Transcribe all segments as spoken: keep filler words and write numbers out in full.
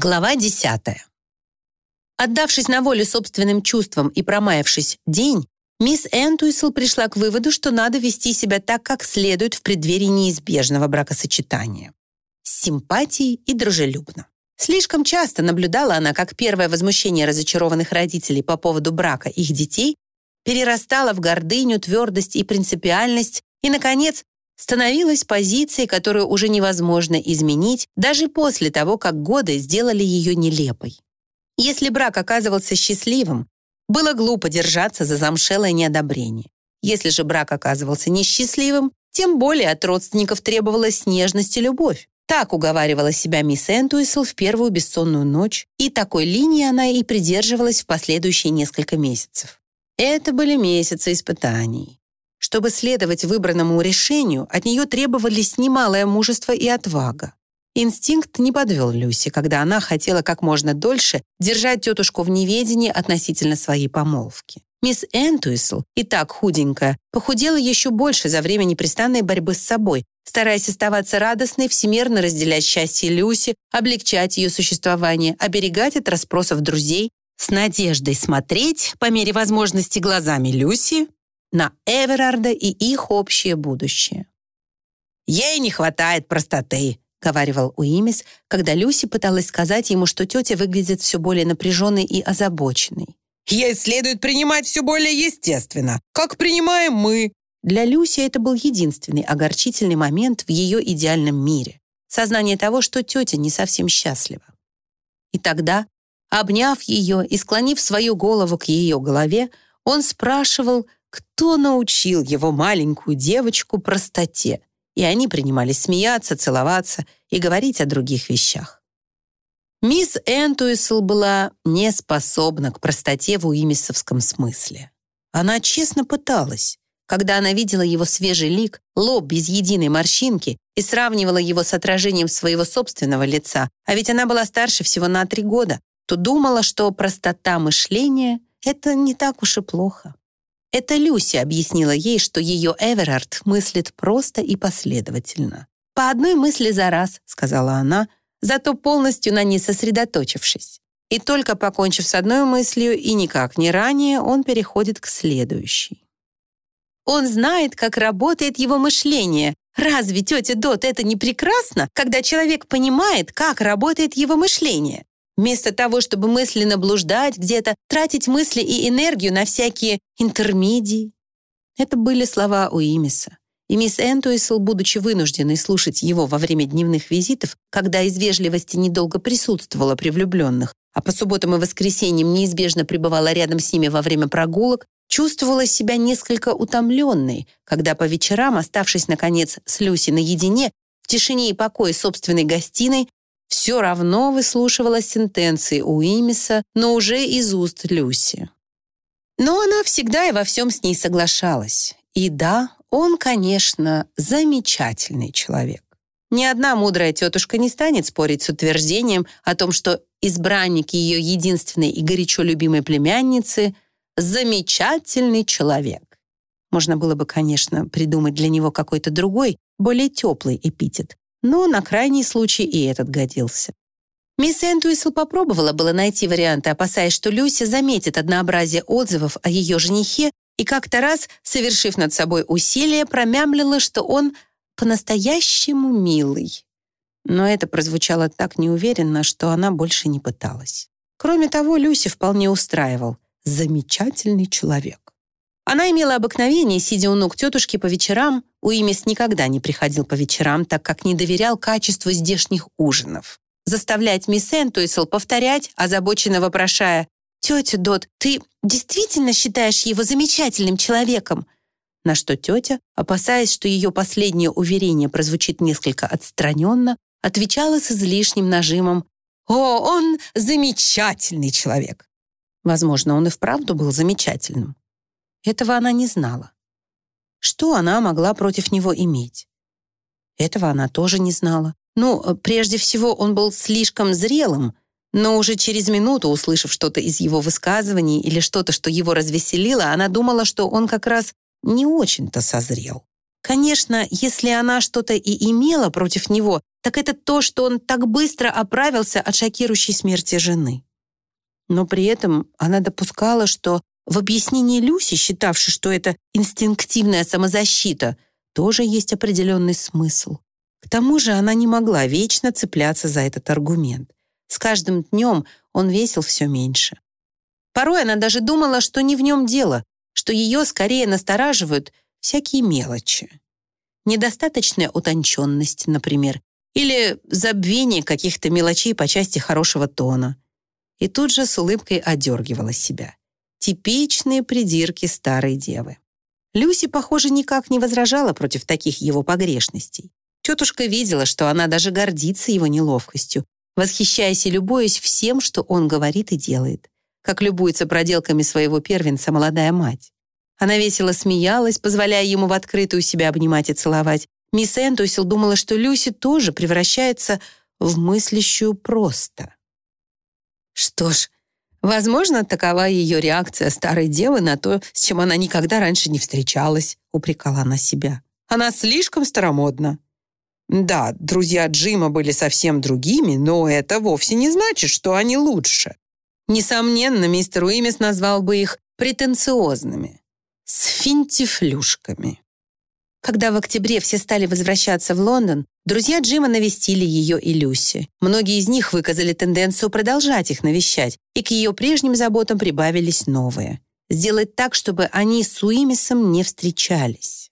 Глава десятая. Отдавшись на волю собственным чувствам и промаявшись день, мисс Энтуисл пришла к выводу, что надо вести себя так, как следует в преддверии неизбежного бракосочетания. С симпатией и дружелюбно. Слишком часто наблюдала она, как первое возмущение разочарованных родителей по поводу брака их детей перерастало в гордыню, твердость и принципиальность и, наконец, становилась позицией, которую уже невозможно изменить даже после того, как годы сделали ее нелепой. Если брак оказывался счастливым, было глупо держаться за замшелое неодобрение. Если же брак оказывался несчастливым, тем более от родственников требовалась нежность и любовь. Так уговаривала себя мисс Энтуисл в первую бессонную ночь, и такой линии она и придерживалась в последующие несколько месяцев. Это были месяцы испытаний. Чтобы следовать выбранному решению, от нее требовались немалое мужество и отвага. Инстинкт не подвел Люси, когда она хотела как можно дольше держать тетушку в неведении относительно своей помолвки. Мисс Энтуисл, и так худенькая, похудела еще больше за время непрестанной борьбы с собой, стараясь оставаться радостной, всемерно разделять счастье Люси, облегчать ее существование, оберегать от расспросов друзей, с надеждой смотреть, по мере возможности глазами Люси, на Эверарда и их общее будущее. «Ей не хватает простоты», — говаривал Уимис, когда Люси пыталась сказать ему, что тетя выглядит все более напряженной и озабоченной. «Ей следует принимать все более естественно, как принимаем мы». Для Люси это был единственный огорчительный момент в ее идеальном мире. Сознание того, что тетя не совсем счастлива. И тогда, обняв ее и склонив свою голову к ее голове, он спрашивал, кто научил его маленькую девочку простоте, и они принимались смеяться, целоваться и говорить о других вещах. Мисс Энтуисл была не способна к простоте в уимисовском смысле. Она честно пыталась. Когда она видела его свежий лик, лоб без единой морщинки и сравнивала его с отражением своего собственного лица, а ведь она была старше всего на три года, то думала, что простота мышления — это не так уж и плохо. Это Люси объяснила ей, что ее Эверард мыслит просто и последовательно. «По одной мысли за раз», — сказала она, зато полностью на ней сосредоточившись. И только покончив с одной мыслью и никак не ранее, он переходит к следующей. Он знает, как работает его мышление. Разве, тетя Дот, это не прекрасно, когда человек понимает, как работает его мышление? Вместо того, чтобы мысленно блуждать где-то, тратить мысли и энергию на всякие интермедии. Это были слова Уимиса. И мисс Энтуисл, будучи вынужденной слушать его во время дневных визитов, когда из вежливости недолго присутствовала при влюбленных, а по субботам и воскресеньям неизбежно пребывала рядом с ними во время прогулок, чувствовала себя несколько утомленной, когда по вечерам, оставшись, наконец, с Люси наедине, в тишине и покое собственной гостиной, все равно выслушивала сентенции Уимиса, но уже из уст Люси. Но она всегда и во всем с ней соглашалась. И да, он, конечно, замечательный человек. Ни одна мудрая тетушка не станет спорить с утверждением о том, что избранник ее единственной и горячо любимой племянницы — замечательный человек. Можно было бы, конечно, придумать для него какой-то другой, более теплый эпитет, но на крайний случай и этот годился. Мисс Энтуисл попробовала было найти варианты, опасаясь, что Люси заметит однообразие отзывов о ее женихе, и как-то раз, совершив над собой усилие, промямлила, что он по-настоящему милый. Но это прозвучало так неуверенно, что она больше не пыталась. Кроме того, Люси вполне устраивал. Замечательный человек. Она имела обыкновение, сидя у ног тетушки по вечерам, Уимис никогда не приходил по вечерам, так как не доверял качеству здешних ужинов, заставлять мисс Энтуисл повторять, озабоченно вопрошая: «Тетя Дот, ты действительно считаешь его замечательным человеком?» На что тетя, опасаясь, что ее последнее уверение прозвучит несколько отстраненно, отвечала с излишним нажимом: «О, он замечательный человек!» Возможно, он и вправду был замечательным. Этого она не знала. Что она могла против него иметь? Этого она тоже не знала. Ну, прежде всего, он был слишком зрелым, но уже через минуту, услышав что-то из его высказываний или что-то, что его развеселило, она думала, что он как раз не очень-то созрел. Конечно, если она что-то и имела против него, так это то, что он так быстро оправился от шокирующей смерти жены. Но при этом она допускала, что в объяснении Люси, считавшей, что это инстинктивная самозащита, тоже есть определенный смысл. К тому же она не могла вечно цепляться за этот аргумент. С каждым днем он весил все меньше. Порой она даже думала, что не в нем дело, что ее скорее настораживают всякие мелочи. Недостаточная утонченность, например, или забвение каких-то мелочей по части хорошего тона. И тут же с улыбкой одергивала себя. Типичные придирки старой девы. Люси, похоже, никак не возражала против таких его погрешностей. Тетушка видела, что она даже гордится его неловкостью, восхищаясь и любуясь всем, что он говорит и делает, как любуется проделками своего первенца молодая мать. Она весело смеялась, позволяя ему в открытую себя обнимать и целовать. Мисс Энтуисел думала, что Люси тоже превращается в мыслящую просто. Что ж, возможно, такова ее реакция старой девы на то, с чем она никогда раньше не встречалась, упрекала она себя. Она слишком старомодна. Да, друзья Джима были совсем другими, но это вовсе не значит, что они лучше. Несомненно, мистер Уимис назвал бы их претенциозными, с финтифлюшками. Когда в октябре все стали возвращаться в Лондон, друзья Джима навестили ее и Люси. Многие из них выказали тенденцию продолжать их навещать, и к ее прежним заботам прибавились новые. Сделать так, чтобы они с Уимисом не встречались.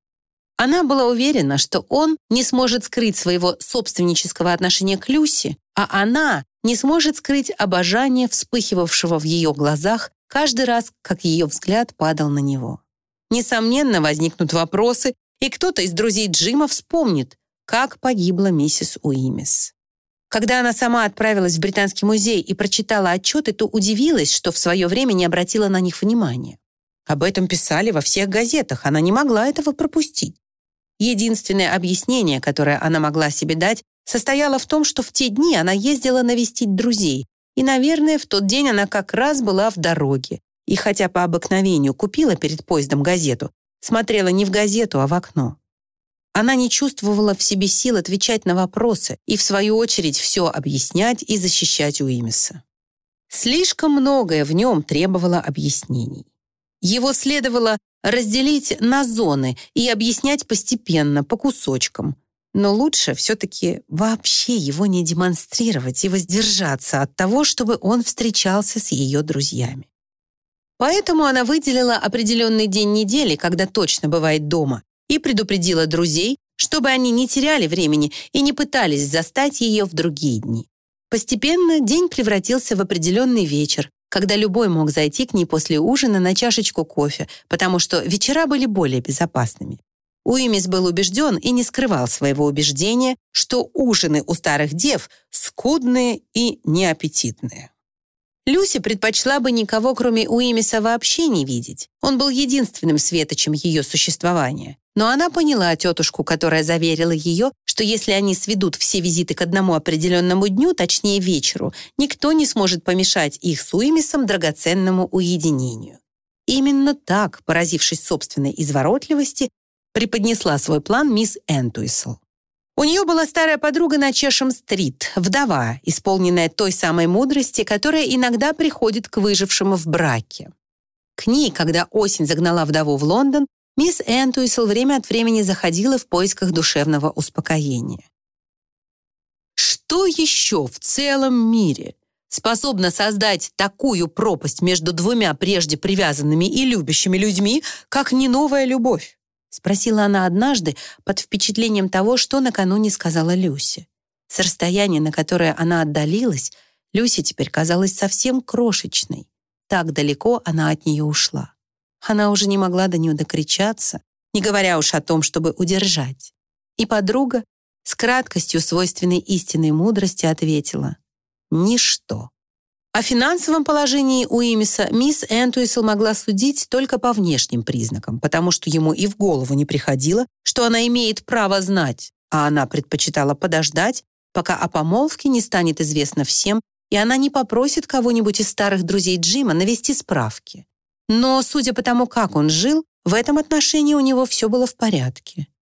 Она была уверена, что он не сможет скрыть своего собственнического отношения к Люси, а она не сможет скрыть обожание, вспыхивавшего в ее глазах каждый раз, как ее взгляд падал на него. Несомненно, возникнут вопросы, и кто-то из друзей Джима вспомнит, как погибла миссис Уимис. Когда она сама отправилась в Британский музей и прочитала отчеты, то удивилась, что в свое время не обратила на них внимания. Об этом писали во всех газетах, она не могла этого пропустить. Единственное объяснение, которое она могла себе дать, состояло в том, что в те дни она ездила навестить друзей, и, наверное, в тот день она как раз была в дороге. И хотя по обыкновению купила перед поездом газету, смотрела не в газету, а в окно. Она не чувствовала в себе сил отвечать на вопросы и, в свою очередь, все объяснять и защищать Уимиса. Слишком многое в нем требовало объяснений. Его следовало разделить на зоны и объяснять постепенно, по кусочкам. Но лучше все-таки вообще его не демонстрировать и воздержаться от того, чтобы он встречался с ее друзьями. Поэтому она выделила определенный день недели, когда точно бывает дома, и предупредила друзей, чтобы они не теряли времени и не пытались застать ее в другие дни. Постепенно день превратился в определенный вечер, когда любой мог зайти к ней после ужина на чашечку кофе, потому что вечера были более безопасными. Уимис был убежден и не скрывал своего убеждения, что ужины у старых дев скудные и неаппетитные. Люси предпочла бы никого, кроме Уимиса, вообще не видеть. Он был единственным светочем ее существования. Но она поняла тетушку, которая заверила ее, что если они сведут все визиты к одному определенному дню, точнее вечеру, никто не сможет помешать их с Уимисом драгоценному уединению. Именно так, поразившись собственной изворотливости, преподнесла свой план мисс Энтуисел. У нее была старая подруга на Чешем-стрит, вдова, исполненная той самой мудрости, которая иногда приходит к выжившему в браке. К ней, когда осень загнала вдову в Лондон, мисс Энтуисел время от времени заходила в поисках душевного успокоения. Что еще в целом мире способно создать такую пропасть между двумя прежде привязанными и любящими людьми, как не новая любовь? Спросила она однажды под впечатлением того, что накануне сказала Люси. С расстояния, на которое она отдалилась, Люси теперь казалась совсем крошечной. Так далеко она от нее ушла. Она уже не могла до нее докричаться, не говоря уж о том, чтобы удержать. И подруга с краткостью свойственной истинной мудрости ответила: «Ничто». О финансовом положении Уимиса мисс Энтуисел могла судить только по внешним признакам, потому что ему и в голову не приходило, что она имеет право знать, а она предпочитала подождать, пока о помолвке не станет известно всем, и она не попросит кого-нибудь из старых друзей Джима навести справки. Но, судя по тому, как он жил, в этом отношении у него все было в порядке.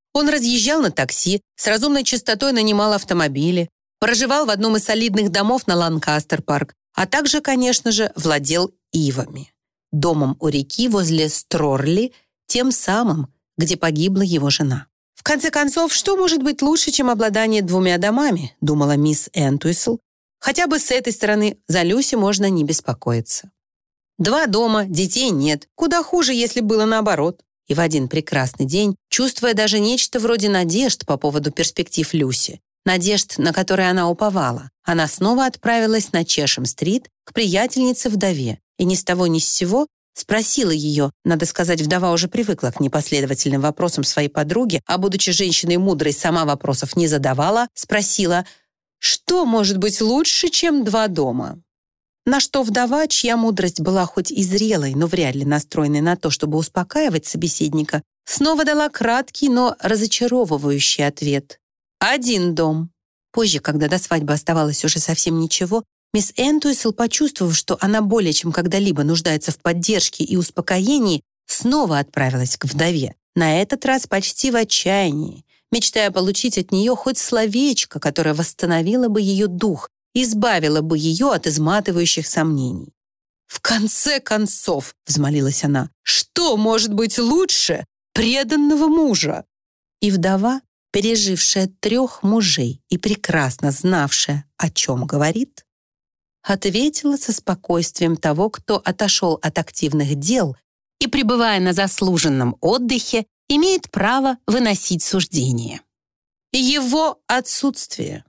Он разъезжал на такси, с разумной частотой нанимал автомобили, проживал в одном из солидных домов на Ланкастер-парк, а также, конечно же, владел ивами. Домом у реки возле Строрли, тем самым, где погибла его жена. В конце концов, что может быть лучше, чем обладание двумя домами, думала мисс Энтуисл. Хотя бы с этой стороны за Люси можно не беспокоиться. Два дома, детей нет. Куда хуже, если было наоборот. И в один прекрасный день, чувствуя даже нечто вроде надежд по поводу перспектив Люси, надежд, на которые она уповала, она снова отправилась на Чешем-стрит к приятельнице-вдове и ни с того ни с сего спросила ее, надо сказать, вдова уже привыкла к непоследовательным вопросам своей подруги, а будучи женщиной мудрой, сама вопросов не задавала, спросила, что может быть лучше, чем два дома? На что вдова, чья мудрость была хоть и зрелой, но вряд ли настроенной на то, чтобы успокаивать собеседника, снова дала краткий, но разочаровывающий ответ. Один дом. Позже, когда до свадьбы оставалось уже совсем ничего, мисс Энтуисл, почувствовав, что она более чем когда-либо нуждается в поддержке и успокоении, снова отправилась к вдове, на этот раз почти в отчаянии, мечтая получить от нее хоть словечко, которое восстановило бы ее дух, избавило бы ее от изматывающих сомнений. «В конце концов», — взмолилась она, «что может быть лучше преданного мужа?» И вдова, пережившая трех мужей и прекрасно знавшая, о чем говорит, ответила со спокойствием того, кто отошел от активных дел и, пребывая на заслуженном отдыхе, имеет право выносить суждения. Его отсутствие.